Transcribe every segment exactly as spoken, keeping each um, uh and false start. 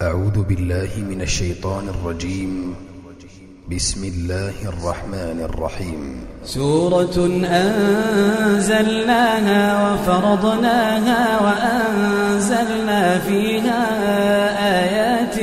أعوذ بالله من الشيطان الرجيم. بسم الله الرحمن الرحيم. سورة أنزلناها وفرضناها وأنزلنا فيها آيات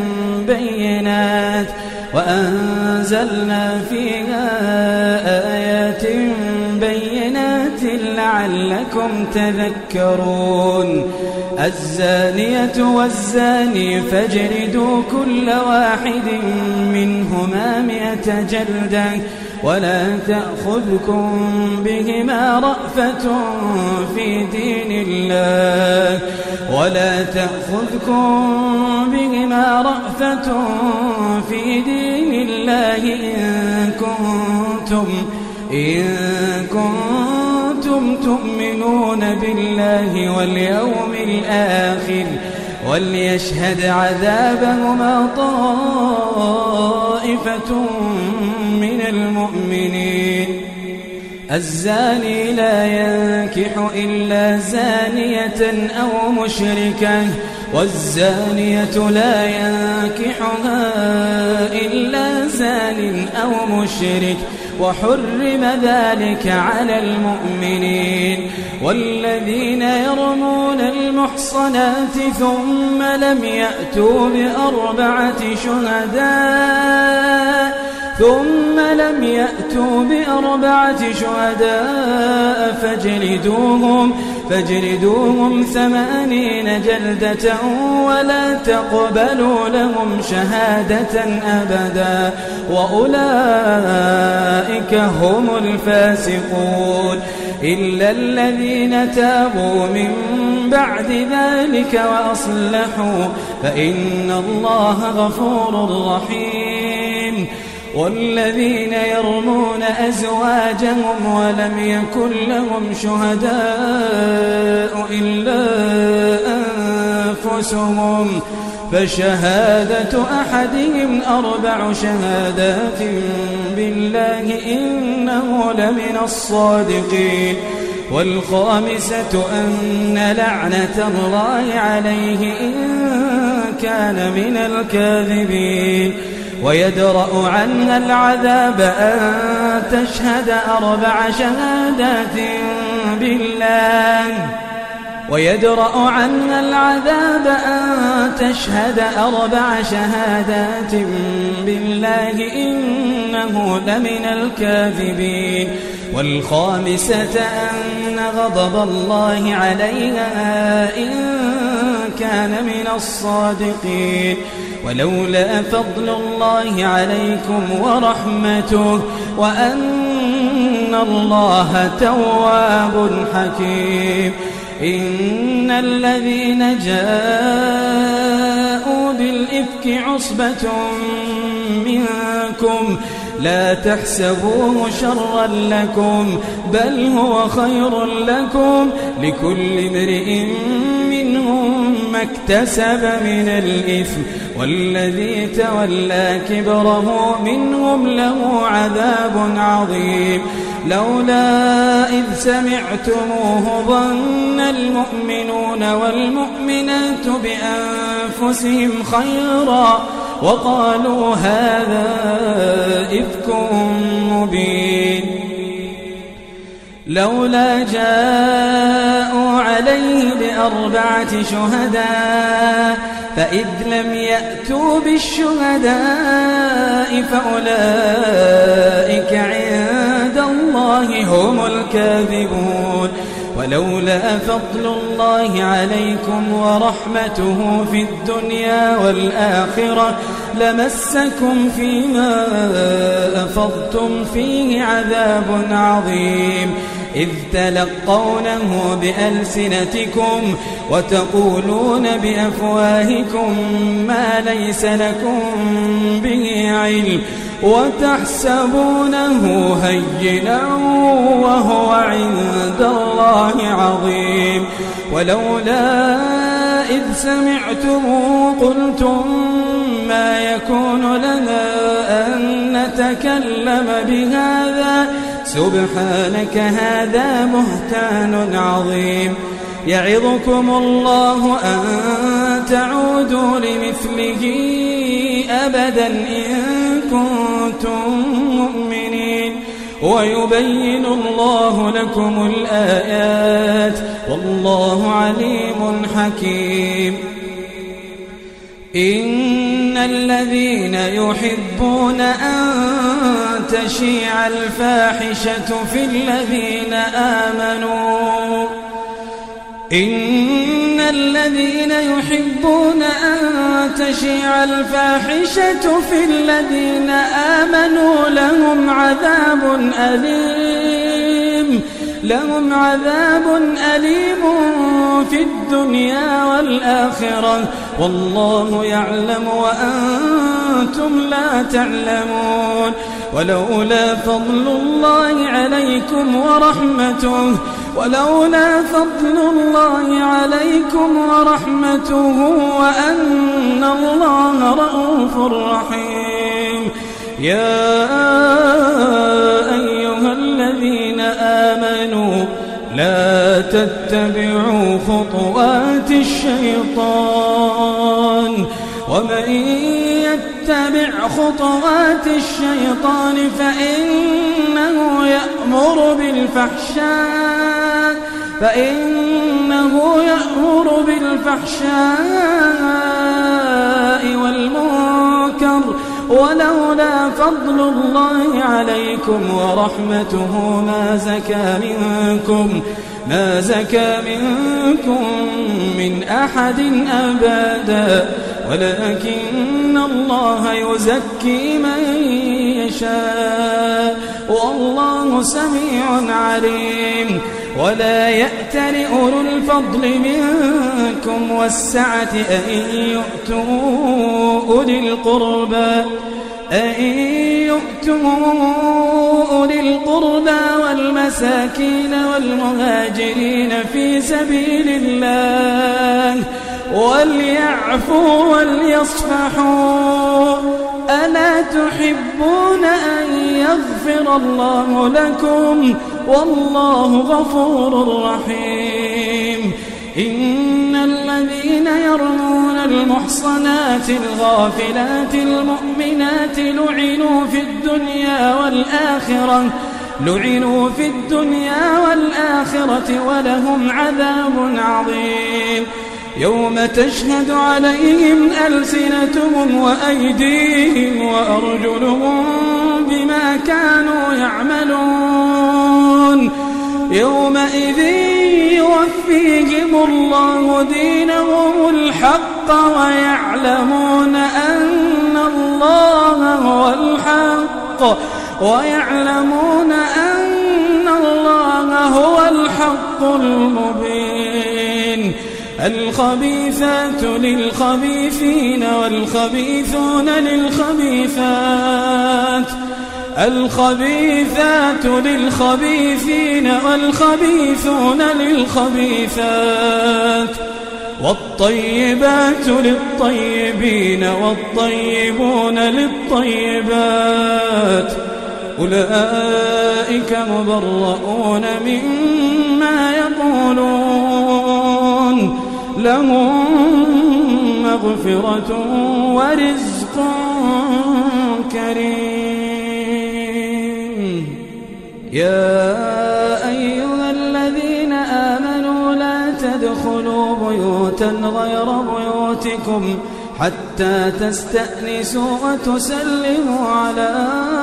بينات وأنزلنا فيها آيات بينات لعلكم تذكرون. الزانية والزاني فاجلدوا كل واحد منهما مئة جلدة ولا تأخذكم بهما رأفة في دين الله ولا تأخذكم بهما رأفة في دين الله إن كنتم إن كنتم تؤمنون بالله واليوم الآخر وليشهد عذابهما طائفة من المؤمنين. الزاني لا ينكح إلا زانية أو مشركة والزانية لا ينكحها إلا زان أو مشرك وحرم ذلك على المؤمنين. والذين يرمون المحصنات ثم لم يأتوا بأربعة شهداء ثم لم يأتوا بأربعة شهداء فاجلدوهم فاجلدوهم ثمانين جلدة ولا تقبلوا لهم شهادة أبدا وأولئك هم الفاسقون إلا الذين تابوا من بعد ذلك وأصلحوا فإن الله غفور رحيم. والذين يرمون أزواجهم ولم يكن لهم شهداء إلا أنفسهم فشهادة أحدهم أربع شهادات بالله إنه لمن الصادقين. والخامسة أن لعنة الله عليه إن كان من الكاذبين. ويدرأ عنها العذاب أن تشهد أربع شهادات بالله ويدرأ عنها العذاب أن تشهد أربع شهادات بالله إنه لمن الكاذبين. والخامسة أن غضب الله عليها إن كان من الصادقين. ولولا فضل الله عليكم ورحمته وأن الله تواب حكيم. إن الذين جاءوا بالإفك عصبة منكم لا تحسبوه شرا لكم بل هو خير لكم لكل امرئ منهم ما اكتسب من الإثم والذي تولى كبره منهم له عذاب عظيم. لولا إذ سمعتموه ظن المؤمنون والمؤمنات بأنفسهم خيرا وقالوا هذا إفك مبين. لولا جاءوا عليه بأربعة شهداء فإذ لم يأتوا بالشهداء فأولئك عند الله هم الكاذبون. ولولا فضل الله عليكم ورحمته في الدنيا والآخرة لمسكم فيما أفضتم فيه عذاب عظيم إذ تلقونه بألسنتكم وتقولون بأفواهكم ما ليس لكم به علم وتحسبونه هينا وهو عند الله عظيم. ولولا إذ سمعتموه قلتم ما يكون لنا أن نتكلم بهذا سبحانك هذا بهتان عظيم. يعظكم الله أن تعودوا لمثله أبدا إن كنتم مؤمنين ويبين الله لكم الآيات والله عليم حكيم. إن الذين يحبون أن تشيع الفاحشة في الذين آمنوا إن الذين يحبون أن تشيع الفاحشة في الذين آمنوا لهم عذاب أليم لهم عذاب أليم في الدنيا والآخرة والله يعلم وأنتم لا تعلمون. ولولا فضل الله عليكم ورحمته ولولا فضل الله عليكم ورحمته وأن الله رؤوف رحيم. يا أيها الذين آمنوا لا تتبعوا خطوات الشيطان ومن يتبع خطوات الشيطان فإنه يأمر بالفحشاء فإنه يأمر بالفحشاء والمنكر ولولا فضل الله عليكم ورحمته ما زكى منكم ما زكى منكم من أحد أبدا ولكن الله يزكي من يشاء والله سميع عليم. ولا يأتل أولو الفضل منكم والسعة أن يؤتوا أولي القربى أن يؤتوا أولي القربى والمساكين والمهاجرين في سبيل الله وليعفوا وليصفحوا ألا تحبون أن يغفر الله لكم والله غفور رحيم. إن الذين يرمون المحصنات الغافلات المؤمنات لعنوا في الدنيا والآخرة لعنوا في الدنيا والآخرة ولهم عذاب عظيم. يوم تشهد عليهم ألسنتهم وأيديهم وأرجلهم بما كانوا يعملون يومئذ يوفيهم الله دينهم الحق ويعلمون أن الله هو الحق ويعلمون أن الله هو الحق المبين. الخبيثات للخبيثين والخبيثون للخبيثات الخبيثات للخبيثين والخبيثون للخبيثات والطيبات للطيبين والطيبون للطيبات أولئك مبرؤون مما يقولون لهم مغفرة ورزق كريم. يا أيها الذين آمنوا لا تدخلوا بيوتا غير بيوتكم حتى تستأنسوا وتسلموا على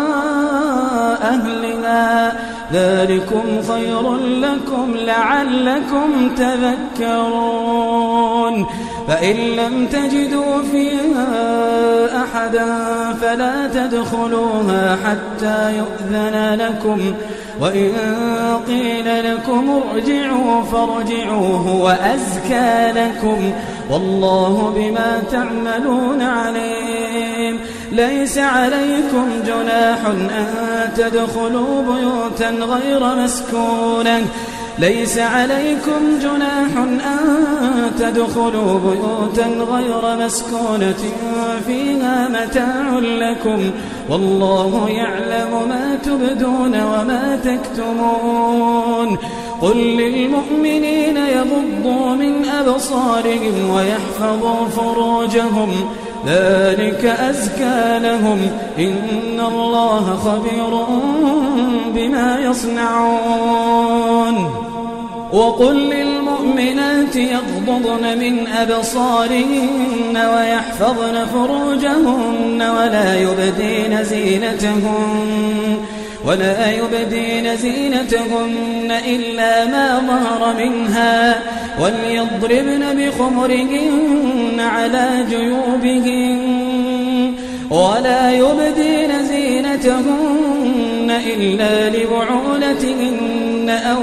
أهلها ذلكم خير لكم لعلكم تذكرون. فإن لم تجدوا فيها أحدا فلا تدخلوها حتى يؤذن لكم وإن قيل لكم ارجعوا فارجعوا هو أزكى لكم والله بما تعملون عليم. ليس عليكم جناح أن تدخلوا بيوتا غير مسكونة ليس عليكم جناح أن تدخلوا بيوتا غير مسكونة فيها متاع لكم والله يعلم ما تبدون وما تكتمون. قل للمؤمنين يغضوا من أبصارهم ويحفظوا فروجهم ذلك أزكى لهم إن الله خبير بما يصنعون وقل للمؤمنات يغضضن من أبصارهن ويحفظن فروجهن ولا يبدين زينتهن ولا يبدين زينتهن إلا ما ظهر منها وليضربن بخمرهن على جيوبهن ولا يبدين زينتهن إلا لبعولتهن أو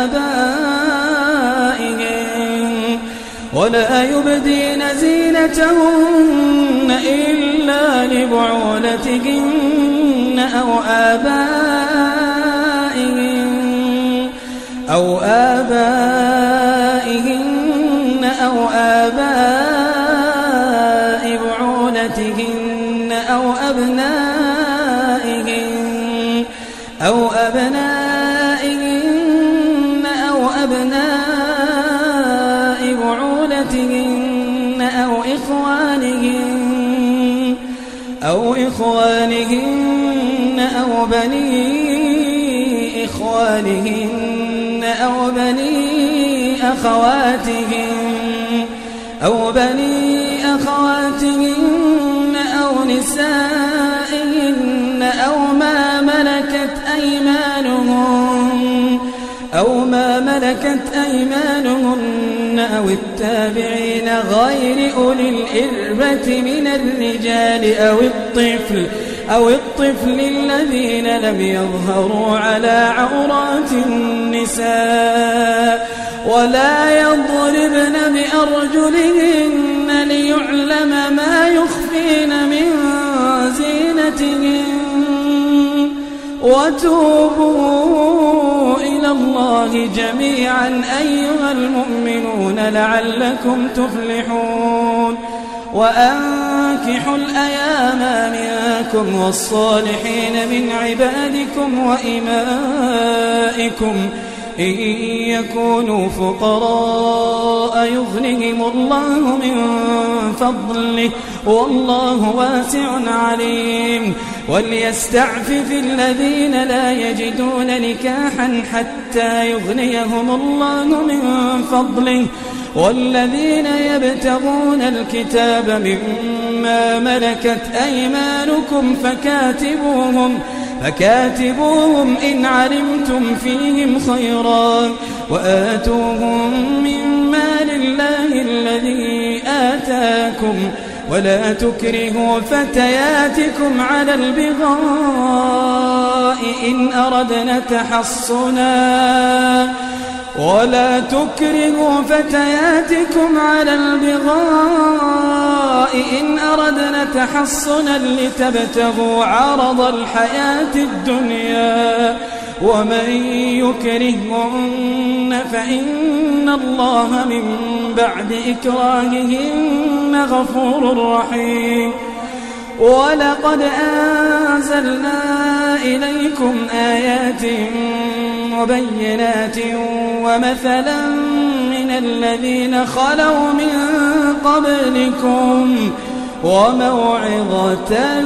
آبائهن ولا يبدين زينتهن إلا لبعولتهن أو آبائهن أو آبائهن أو آباء بعولتهن أو أبنائهن أو أبنائهن أو أبناء بعولتهن أو إخوانهن أو إخوانهن أو بني إخوانهن أو بني أخواتهن أو بني أخواتهن أو نسائهن أو ما ملكت أيمانهن أو ما ملكت أيمانهن أو التابعين غير أولي الإربة من الرجال أو الطفل أو الطفل الذين لم يظهروا على عورات النساء ولا يضربن بأرجلهن ليعلم ما يخفين من زينتهن وتوبوا إلى الله جميعا أيها المؤمنون لعلكم تفلحون وأنكحوا الأيام منكم والصالحين من عبادكم وإمائكم إن يكونوا فقراء يغنهم الله من فضله والله واسع عليم وليستعفف الذين لا يجدون نكاحا حتى يغنيهم الله من فضله والذين يبتغون الكتاب مما ملكت أيمانكم فكاتبوهم فكاتبوهم إن علمتم فيهم خيرا وآتوهم من مال الله الذي آتاكم ولا تكرهوا فتياتكم على البغاء إن أردنا تحصنا ولا تكرهوا فتياتكم على البغاء إن أردنا تحصنا لتبتغوا عرض الحياة الدنيا ومن يكرهن فإن الله من بعد إكراههن غفور رحيم ولقد أنزلنا إليكم آيات مبينات ومثلا من الذين خلوا من قبلكم وموعظة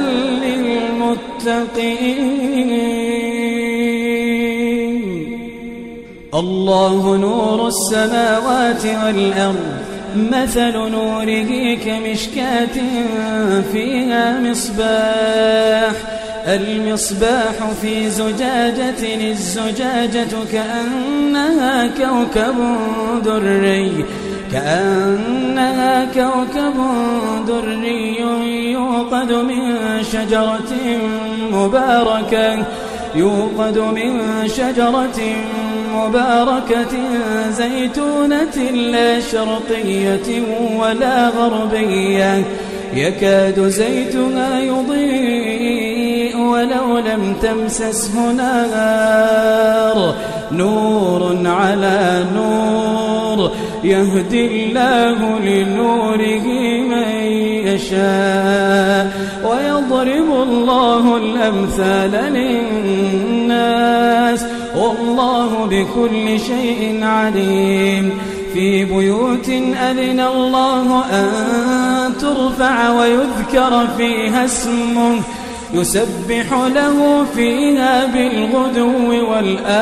للمتقين الله نور السماوات والأرض مثل نوره كمشكاة فيها مصباح المصباح في زجاجة الزجاجة كأنها كوكب دري كأنها كوكب دري يوقد من شجرة مباركة يوقد من شجرة مباركة زيتونة لا شرقية ولا غربية يكاد زيتها يضيء ولو لم تمسسه نار نور على نور يهدي الله لنوره من يشاء ويضرب الله الأمثال للناس والله بكل شيء عليم. في بيوت أذن الله أن ترفع ويذكر فيها اسمه يسبح له فيها بالغدو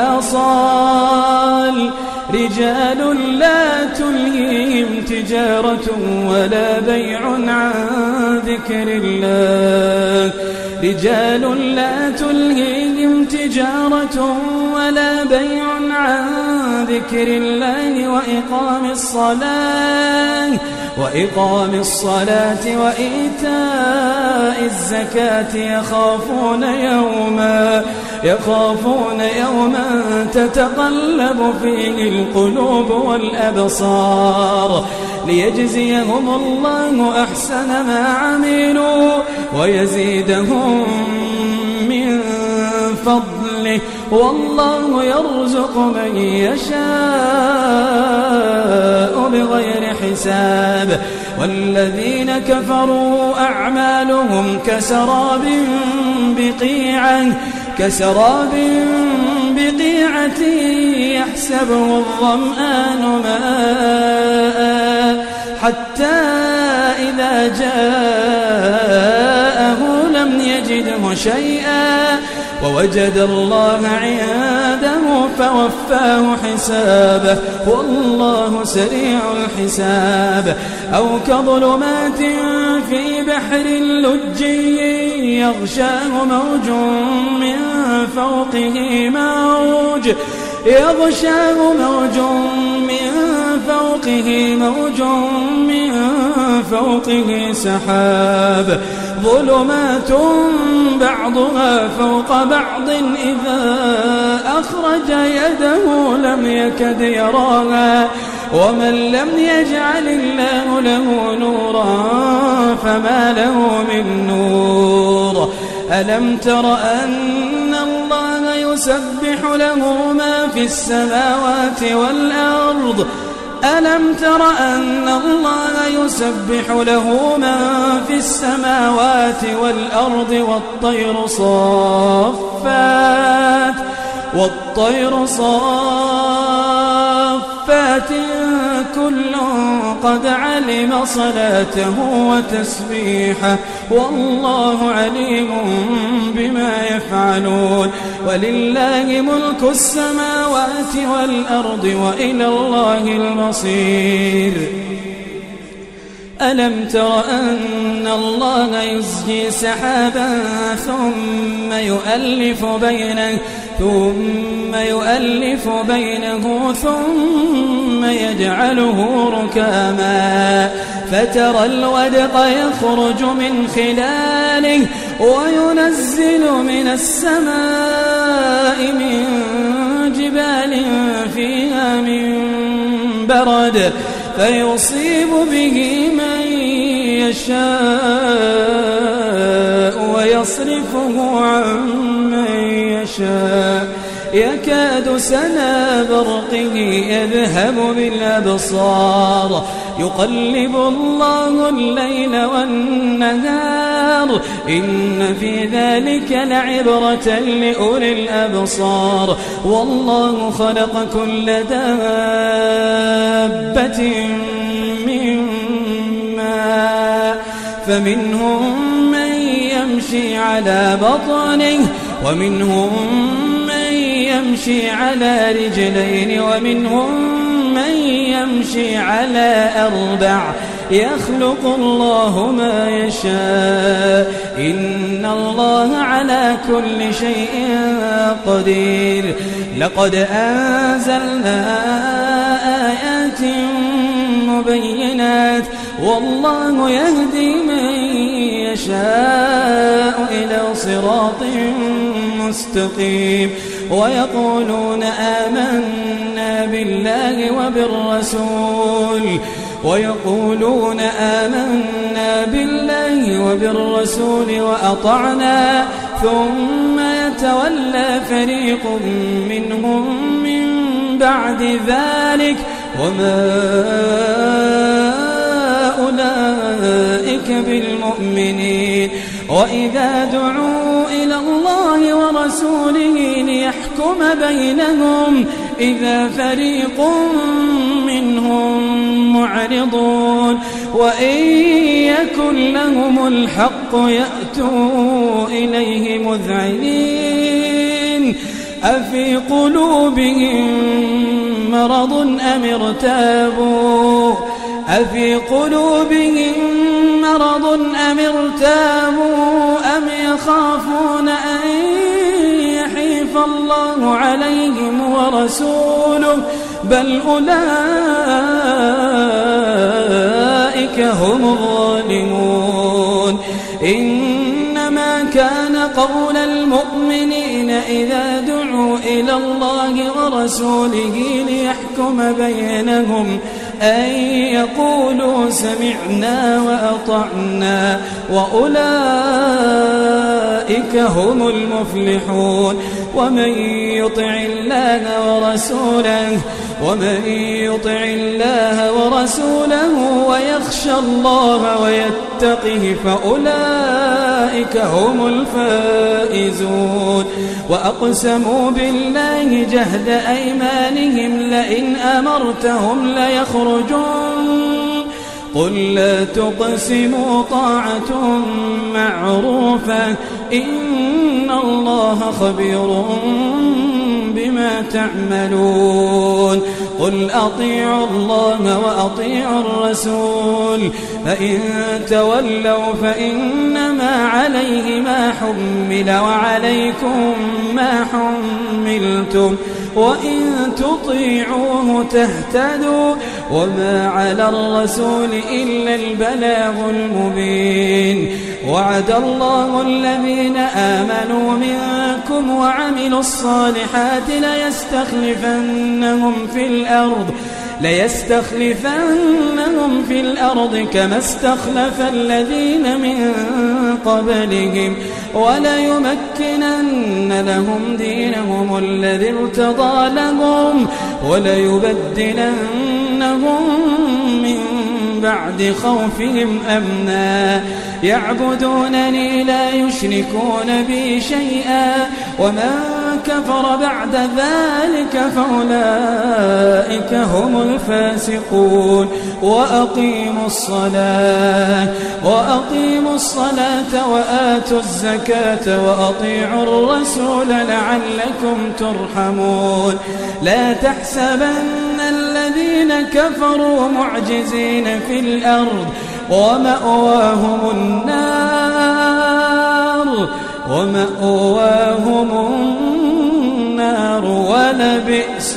والآصال رجال لا تلهيهم تجارة ولا بيع عن ذكر الله رجال لا تلهيهم تجارة ولا بيع عن ذكر الله وإقام الصلاة وإقام الصلاة وإيتاء الزكاة يخافون يوما يخافون يوما تتقلب فيه القلوب والأبصار ليجزيهم الله أحسن ما عملوا ويزيدهم من فضله والله يرزق من يشاء بغير حساب. والذين كفروا أعمالهم كسراب بقيعة كسراب بقيعة يحسبه الظمآن ماء حتى إذا جاءه لم يجده شيئا ووجد الله عنده فوفاه حسابه والله سريع الحساب. أو كظلمات في بحر لجي يغشاه موج من فوقه موج يغشاه موج من فوقه موج من فوقه سحاب ظلمات بعضها فوق بعض إذا أخرج يده لم يكد يراها ومن لم يجعل الله له نورا فما له من نور. ألم تر أن الله يسبح له ما في السماوات والأرض ألم تر أن الله يسبح له ما في السماوات والأرض والطير صافات والطير صافات كل قد علم صلاته وتسبيحه والله عليم بما يفعلون. ولله ملك السماوات والأرض وإلى الله المصير. ألم تر أن الله يزجي سحابا ثم يؤلف بينه ثم يؤلف بينه ثم يجعله ركاما فترى الودق يخرج من خلاله وينزل من السماء من جبال فيها من برد فيصيب به من يشاء ويصرفه عن من يشاء يكاد سنا برقه يذهب بالأبصار يقلب الله الليل والنهار إن في ذلك لعبرة لأولي الأبصار. والله خلق كل دابة من ماء فمنهم من يمشي على بطنه ومنهم من يمشي على رجلين ومنهم من يمشي على أربع يخلق الله ما يشاء إن الله على كل شيء قدير. لقد أنزلنا آيات مبينات والله يهدي من يشاء إلى صراط مستقيم. ويقولون آمنا بالله وبالرسول ويقولون آمنا بالله وبالرسول وأطعنا ثم يتولى فريق منهم من بعد ذلك وما أولئك أولئك بالمؤمنين وإذا دعوا إلى الله ورسوله ليحكم بينهم إذا فريق منهم معرضون وإن يكن لهم الحق يأتوا إليه مذعنين أفي قلوبهم مرض أم ارتابوا أفي قلوبهم مرض أم ارتابوا أم يخافون أن يحيف الله عليهم ورسوله بل أولئك هم الظالمون إنما كان قول المؤمنين إذا دعوا إلى الله ورسوله ليحكم بينهم أن يقولوا سمعنا وأطعنا وأولئك هم المفلحون ومن يطع الله ورسوله ومن يطع الله ورسوله ويخشى الله ويتقه فأولئك هم الفائزون وأقسموا بالله جهد أيمانهم لئن أمرتهم ليخرجون قل لا تقسموا طاعة معروفة إن الله خبير بما تعملون قل أطيعوا الله وأطيعوا الرسول فإن تولوا فإنما عليه ما حمل وعليكم ما حملتم وإن تطيعوه تهتدوا وما على الرسول إلا البلاغ المبين وعد الله الذين آمنوا منكم وعملوا الصالحات ليستخلفنهم في الأرض ليستخلفنهم في الأرض كما استخلف الذين من قبلهم وليمكنن لهم دينهم الذي ارتضى لهم وليبدلنهم من بعد خوفهم أمنا يعبدونني لا يشركون بي شيئا ومن كفر بعد ذلك فأولئك هم الفاسقون وأقيموا الصلاة وأقيموا الصلاة وآتوا الزكاة وأطيعوا الرسول لعلكم ترحمون لا تحسبن الذين كفروا معجزين في الأرض ومأواهم النار ومأواهم النار ولبئس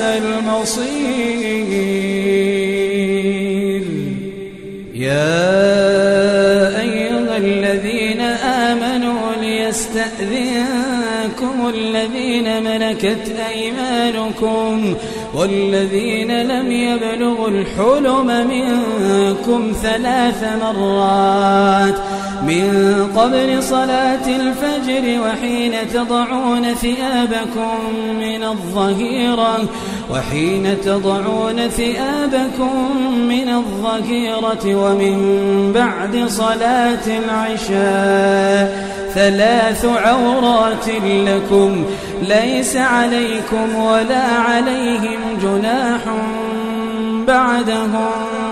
المصير يا أيها الذين آمنوا ليستأذنكم الذين ملكت أيمانكم والذين لم يبلغوا الحلم منكم ثلاث مرات من قبل صلاة الفجر وحين تضعون ثيابكم من الظهيرة وحين تضعون ثيابكم من الظهيرة ومن بعد صلاة العشاء ثلاث عورات لكم ليس عليكم ولا عليهم جناح بعدهم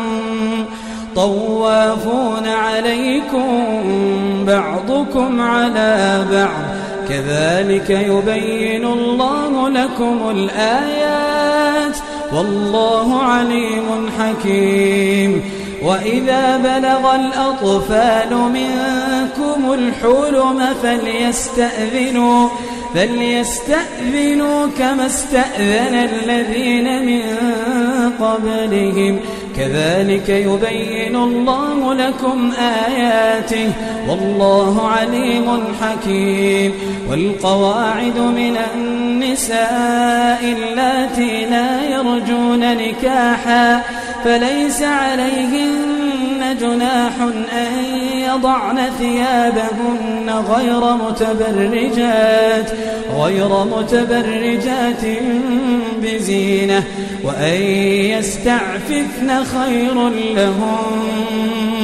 طوافون عليكم بعضكم على بعض كذلك يبين الله لكم الآيات والله عليم حكيم وإذا بلغ الأطفال منكم الحلم فليستأذنوا فليستأذنوا كما استأذن الذين من قبلهم كذلك يبين الله لكم آياته والله عليم حكيم والقواعد من النساء اللاتي لا يرجون نكاحا فليس عليهن جناح أن يضعن ثيابهن غير متبرجات غير متبرجات بزينة وأن يستعففن خير لهم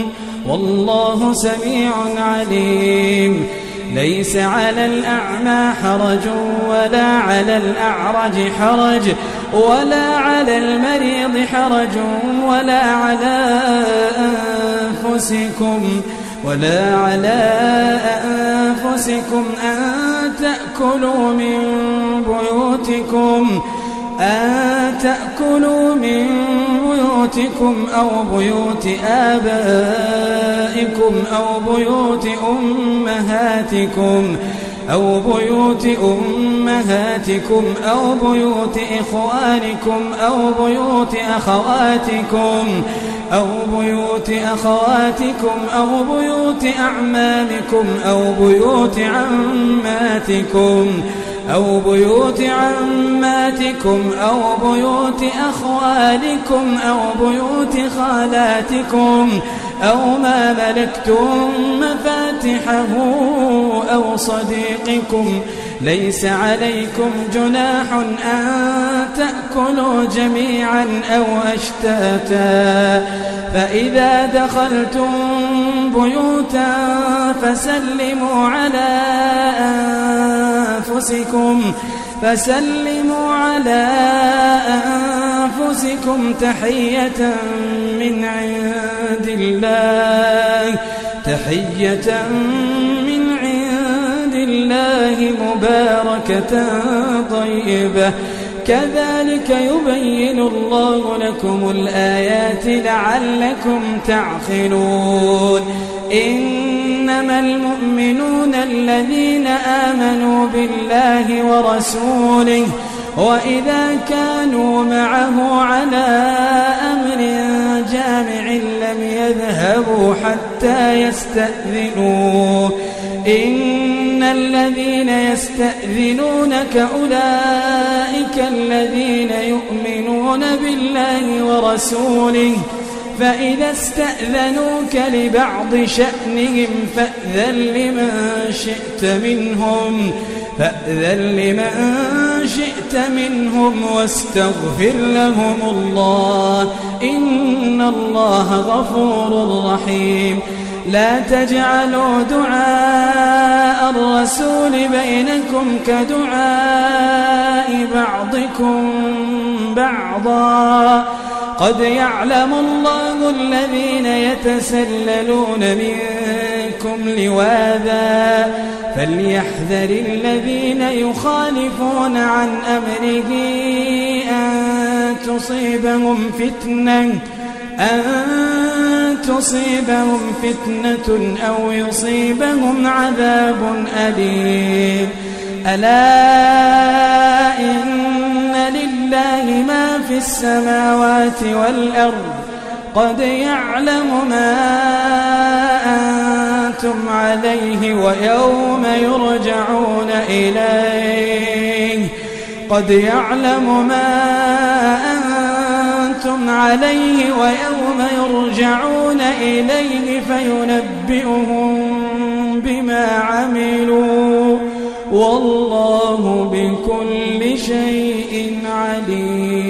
والله سميع عليم. ليس على الأعمى حرج ولا على الأعرج حرج ولا على المريض حرج ولا على أنفسكم ولا على أنفسكم أن تأكلوا من بيوتكم أن تأكلوا من بيوتكم أو بيوت آبائكم أو بيوت أمهاتكم أو بيوت أمهاتكم أو بيوت إخوانكم أو بيوت أخواتكم أو بيوت أخواتكم أو بيوت أعمامكم أو بيوت عماتكم أو بيوت عماتكم أو بيوت أخوالكم أو بيوت خالاتكم أو ما ملكتم مفاتحه أو صديقكم. ليس عليكم جناح أن تأكلوا جميعا أو أشتاتا، فإذا دخلتم بيوتا فسلموا على أنفسكم فسلموا على أنفسكم تحية من عند الله تحية من عند الله مباركة طيبة، كذلك يبين الله لكم الآيات لعلكم تعقلون. إنما المؤمنون الذين آمنوا بالله ورسوله وإذا كانوا معه على أمر جامع لم يذهبوا حتى يستأذنوه. إن الذين يستأذنونك أولئك الذين يؤمنون بالله ورسوله، فإذا استأذنوك لبعض شأنهم فأذن لمن شئت منهم فأذن لمن شئت منهم واستغفر لهم الله، إن الله غفور رحيم. لا تجعلوا دعاء الرسول بينكم كدعاء بعضكم بعضا، قد يعلم الله الذين يتسللون منكم لواذا، فليحذر الذين يخالفون عن أمره أن تصيبهم فتنة أن تصيبهم فتنة أو يصيبهم عذاب أليم. ألا إن لله ما في السماوات والأرض، قد يعلم ما أنتم عليه ويوم يرجعون إليه قد يعلم ما أنتم عليه ويوم يرجعون إليه فينبئهم بما عملوا، والله بكل شيء عليم.